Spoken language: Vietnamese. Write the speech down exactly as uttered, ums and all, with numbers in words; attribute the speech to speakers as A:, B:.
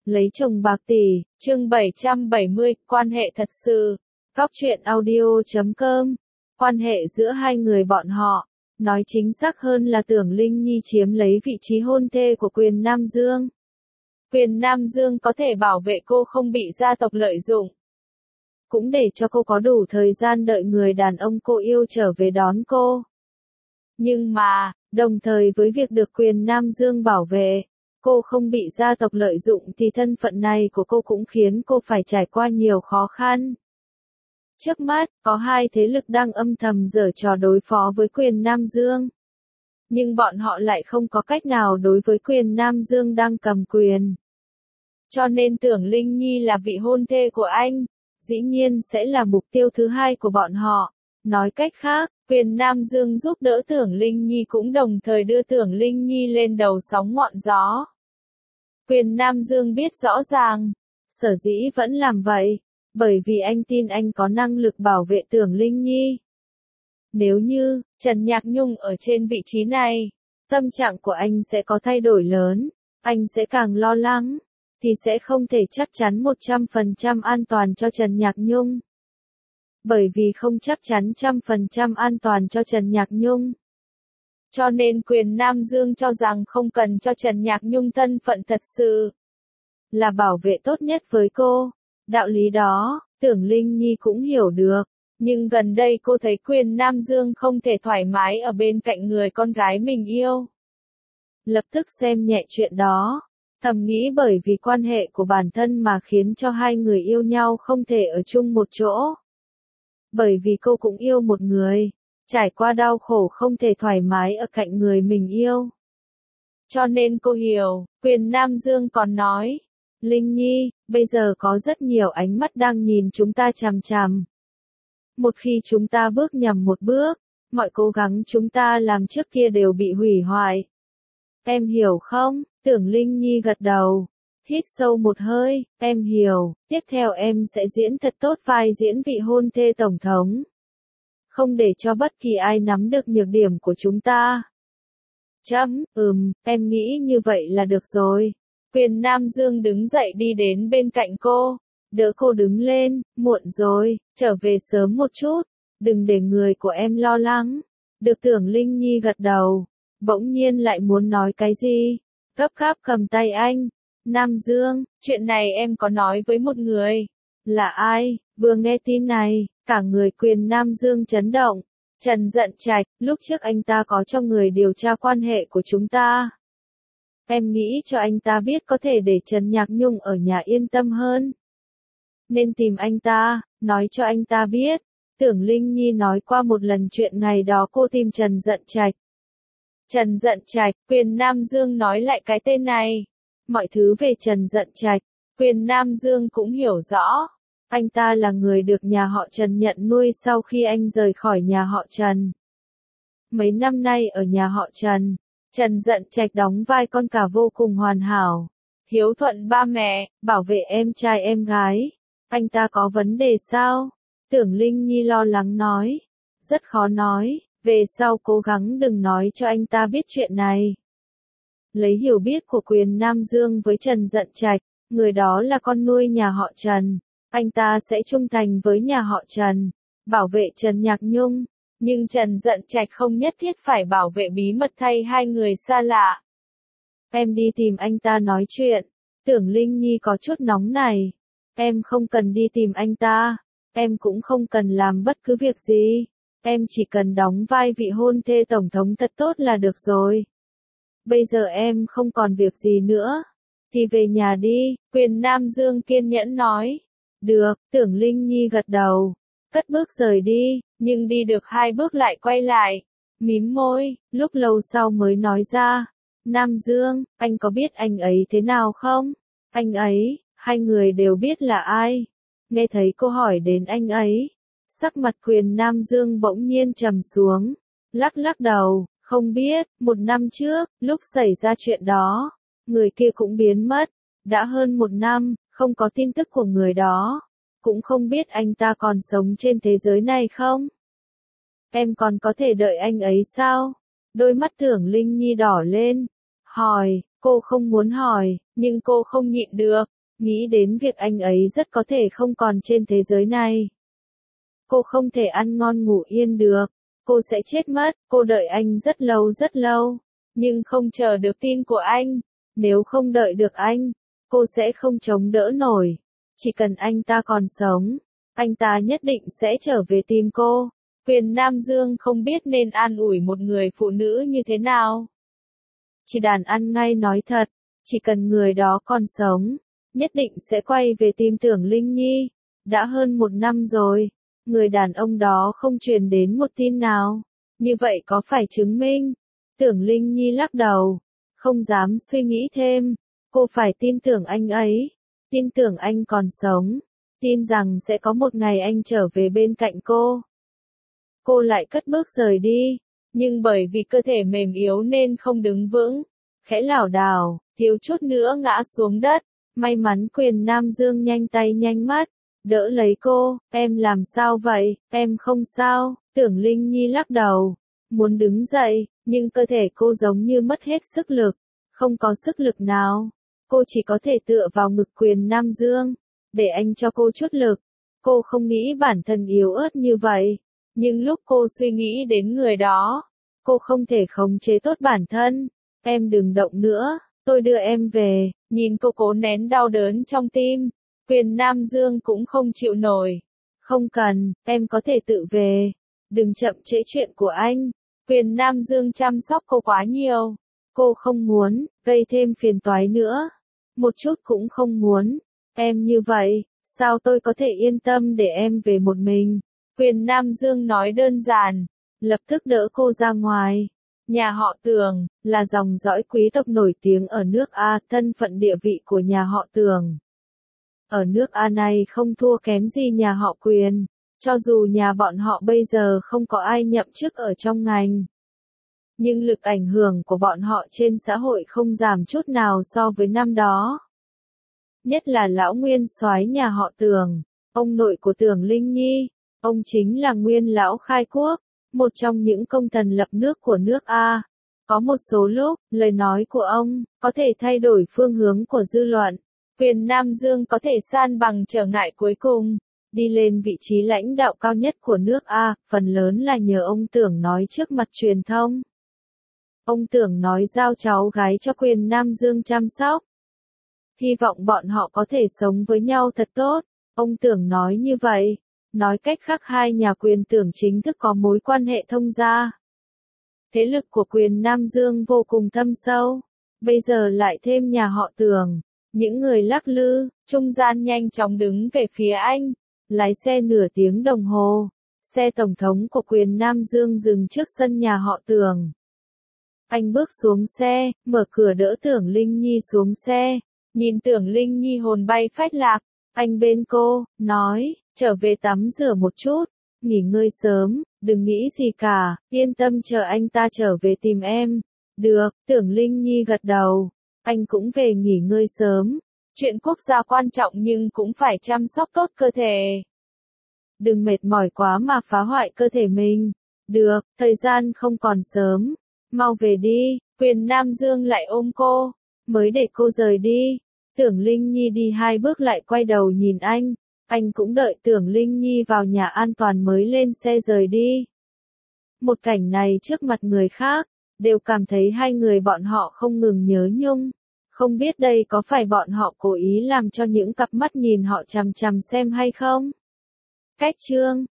A: Lấy chồng bạc tỷ, chương bảy trăm bảy mươi, quan hệ thật sự. Góc truyện audio chấm com. Quan hệ giữa hai người bọn họ, nói chính xác hơn là Tưởng Linh Nhi chiếm lấy vị trí hôn thê của Quyền Nam Dương. Quyền Nam Dương có thể bảo vệ cô không bị gia tộc lợi dụng, cũng để cho cô có đủ thời gian đợi người đàn ông cô yêu trở về đón cô. Nhưng mà, đồng thời với việc được Quyền Nam Dương bảo vệ, cô không bị gia tộc lợi dụng thì thân phận này của cô cũng khiến cô phải trải qua nhiều khó khăn. Trước mắt, có hai thế lực đang âm thầm giở trò đối phó với Quyền Nam Dương. Nhưng bọn họ lại không có cách nào đối với Quyền Nam Dương đang cầm quyền. Cho nên Tưởng Linh Nhi là vị hôn thê của anh, dĩ nhiên sẽ là mục tiêu thứ hai của bọn họ. Nói cách khác, Quyền Nam Dương giúp đỡ Tưởng Linh Nhi cũng đồng thời đưa Tưởng Linh Nhi lên đầu sóng ngọn gió. Quyền Nam Dương biết rõ ràng, sở dĩ vẫn làm vậy, bởi vì anh tin anh có năng lực bảo vệ Tưởng Linh Nhi. Nếu như, Trần Nhạc Nhung ở trên vị trí này, tâm trạng của anh sẽ có thay đổi lớn, anh sẽ càng lo lắng, thì sẽ không thể chắc chắn một trăm phần trăm an toàn cho Trần Nhạc Nhung. Bởi vì không chắc chắn một trăm phần trăm an toàn cho Trần Nhạc Nhung. Cho nên Quyền Nam Dương cho rằng không cần cho Trần Nhạc Nhung thân phận thật sự là bảo vệ tốt nhất với cô. Đạo lý đó, Tưởng Linh Nhi cũng hiểu được. Nhưng gần đây cô thấy Quyền Nam Dương không thể thoải mái ở bên cạnh người con gái mình yêu. Lập tức xem nhẹ chuyện đó. Thầm nghĩ bởi vì quan hệ của bản thân mà khiến cho hai người yêu nhau không thể ở chung một chỗ. Bởi vì cô cũng yêu một người, trải qua đau khổ không thể thoải mái ở cạnh người mình yêu. Cho nên cô hiểu, Quyền Nam Dương còn nói, Linh Nhi, bây giờ có rất nhiều ánh mắt đang nhìn chúng ta chằm chằm. Một khi chúng ta bước nhầm một bước, mọi cố gắng chúng ta làm trước kia đều bị hủy hoại. Em hiểu không? Tưởng Linh Nhi gật đầu. Hít sâu một hơi, em hiểu, tiếp theo em sẽ diễn thật tốt vai diễn vị hôn thê tổng thống. Không để cho bất kỳ ai nắm được nhược điểm của chúng ta. Chấm, ừm, em nghĩ như vậy là được rồi. Quyền Nam Dương đứng dậy đi đến bên cạnh cô, đỡ cô đứng lên, muộn rồi, trở về sớm một chút, đừng để người của em lo lắng. Được Tưởng Linh Nhi gật đầu, bỗng nhiên lại muốn nói cái gì, gấp gáp cầm tay anh. Nam Dương, chuyện này em có nói với một người. Là ai? Vừa nghe tin này, cả người Quyền Nam Dương chấn động. Trần Dận Trạch, lúc trước anh ta có cho người điều tra quan hệ của chúng ta. Em nghĩ cho anh ta biết có thể để Trần Nhạc Nhung ở nhà yên tâm hơn. Nên tìm anh ta, nói cho anh ta biết. Tưởng Linh Nhi nói qua một lần chuyện ngày đó cô tìm Trần Dận Trạch. Trần Dận Trạch, Quyền Nam Dương nói lại cái tên này. Mọi thứ về Trần Dận Trạch, Quyền Nam Dương cũng hiểu rõ. Anh ta là người được nhà họ Trần nhận nuôi sau khi anh rời khỏi nhà họ Trần. Mấy năm nay ở nhà họ Trần, Trần Dận Trạch đóng vai con cả vô cùng hoàn hảo, hiếu thuận ba mẹ, bảo vệ em trai em gái. Anh ta có vấn đề sao? Tưởng Linh Nhi lo lắng nói. Rất khó nói, về sau cố gắng đừng nói cho anh ta biết chuyện này. Lấy hiểu biết của Quyền Nam Dương với Trần Dận Trạch, người đó là con nuôi nhà họ Trần. Anh ta sẽ trung thành với nhà họ Trần, bảo vệ Trần Nhạc Nhung. Nhưng Trần Dận Trạch không nhất thiết phải bảo vệ bí mật thay hai người xa lạ. Em đi tìm anh ta nói chuyện. Tưởng Linh Nhi có chút nóng này. Em không cần đi tìm anh ta. Em cũng không cần làm bất cứ việc gì. Em chỉ cần đóng vai vị hôn thê tổng thống thật tốt là được rồi. Bây giờ em không còn việc gì nữa. Thì về nhà đi, Quyền Nam Dương kiên nhẫn nói. Được, Tưởng Linh Nhi gật đầu. Cất bước rời đi, nhưng đi được hai bước lại quay lại. Mím môi, lúc lâu sau mới nói ra. Nam Dương, anh có biết anh ấy thế nào không? Anh ấy, hai người đều biết là ai. Nghe thấy cô hỏi đến anh ấy. Sắc mặt Quyền Nam Dương bỗng nhiên trầm xuống. Lắc lắc đầu, không biết, một năm trước, lúc xảy ra chuyện đó, người kia cũng biến mất. Đã hơn một năm, không có tin tức của người đó. Cũng không biết anh ta còn sống trên thế giới này không? Em còn có thể đợi anh ấy sao? Đôi mắt Tưởng Linh Nhi đỏ lên. Hỏi, cô không muốn hỏi, nhưng cô không nhịn được. nghĩ đến việc anh ấy rất có thể không còn trên thế giới này. Cô không thể ăn ngon ngủ yên được, cô sẽ chết mất, cô đợi anh rất lâu rất lâu, nhưng không chờ được tin của anh, nếu không đợi được anh, cô sẽ không chống đỡ nổi, chỉ cần anh ta còn sống, anh ta nhất định sẽ trở về tìm cô. Quyền Nam Dương không biết nên an ủi một người phụ nữ như thế nào. Chỉ đàn ăn ngay nói thật, chỉ cần người đó còn sống, nhất định sẽ quay về tìm Tưởng Linh Nhi. Đã hơn một năm rồi, người đàn ông đó không truyền đến một tin nào. Như vậy có phải chứng minh? Tưởng Linh Nhi lắc đầu, không dám suy nghĩ thêm. Cô phải tin tưởng anh ấy, tin tưởng anh còn sống, tin rằng sẽ có một ngày anh trở về bên cạnh cô. Cô lại cất bước rời đi, nhưng bởi vì cơ thể mềm yếu nên không đứng vững, khẽ lảo đảo, thiếu chút nữa ngã xuống đất. May mắn Quyền Nam Dương nhanh tay nhanh mắt, đỡ lấy cô. Em làm sao vậy? Em không sao. Tưởng Linh Nhi lắc đầu, muốn đứng dậy, nhưng cơ thể cô giống như mất hết sức lực, không có sức lực nào. Cô chỉ có thể tựa vào ngực Quyền Nam Dương, để anh cho cô chút lực. Cô không nghĩ bản thân yếu ớt như vậy, nhưng lúc cô suy nghĩ đến người đó, cô không thể khống chế tốt bản thân. Em đừng động nữa, tôi đưa em về. Nhìn cô cố nén đau đớn trong tim, Quyền Nam Dương cũng không chịu nổi. Không cần, em có thể tự về. Đừng chậm trễ chuyện của anh. Quyền Nam Dương chăm sóc cô quá nhiều. Cô không muốn gây thêm phiền toái nữa. Một chút cũng không muốn. Em như vậy, sao tôi có thể yên tâm để em về một mình? Quyền Nam Dương nói đơn giản, lập tức đỡ cô ra ngoài. Nhà họ Tưởng là dòng dõi quý tộc nổi tiếng ở nước A, thân phận địa vị của nhà họ Tưởng ở nước A này không thua kém gì nhà họ Quyền, cho dù nhà bọn họ bây giờ không có ai nhậm chức ở trong ngành. Nhưng lực ảnh hưởng của bọn họ trên xã hội không giảm chút nào so với năm đó. Nhất là lão nguyên soái nhà họ Tưởng, ông nội của Tưởng Linh Nhi, ông chính là nguyên lão khai quốc, một trong những công thần lập nước của nước A. Có một số lúc, lời nói của ông có thể thay đổi phương hướng của dư luận. Quyền Nam Dương có thể san bằng trở ngại cuối cùng, đi lên vị trí lãnh đạo cao nhất của nước A, phần lớn là nhờ ông Tưởng nói trước mặt truyền thông. Ông Tưởng nói giao cháu gái cho Quyền Nam Dương chăm sóc. Hy vọng bọn họ có thể sống với nhau thật tốt. Ông Tưởng nói như vậy. Nói cách khác hai nhà Quyền Tưởng chính thức có mối quan hệ thông gia. Thế lực của Quyền Nam Dương vô cùng thâm sâu. Bây giờ lại thêm nhà họ Tưởng. Những người lắc lư, trung gian nhanh chóng đứng về phía anh. Lái xe nửa tiếng đồng hồ. Xe tổng thống của Quyền Nam Dương dừng trước sân nhà họ Tưởng. Anh bước xuống xe, mở cửa đỡ Tưởng Linh Nhi xuống xe. Nhìn Tưởng Linh Nhi hồn bay phách lạc. Anh bên cô, nói, trở về tắm rửa một chút, nghỉ ngơi sớm, đừng nghĩ gì cả, yên tâm chờ anh ta trở về tìm em. Được, Tưởng Linh Nhi gật đầu. Anh cũng về nghỉ ngơi sớm. Chuyện quốc gia quan trọng nhưng cũng phải chăm sóc tốt cơ thể. Đừng mệt mỏi quá mà phá hoại cơ thể mình. Được, thời gian không còn sớm. Mau về đi. Quyền Nam Dương lại ôm cô, mới để cô rời đi. Tưởng Linh Nhi đi hai bước lại quay đầu nhìn anh. Anh cũng đợi Tưởng Linh Nhi vào nhà an toàn mới lên xe rời đi. Một cảnh này trước mặt người khác, đều cảm thấy hai người bọn họ không ngừng nhớ nhung. Không biết đây có phải bọn họ cố ý làm cho những cặp mắt nhìn họ chằm chằm xem hay không? Cách chương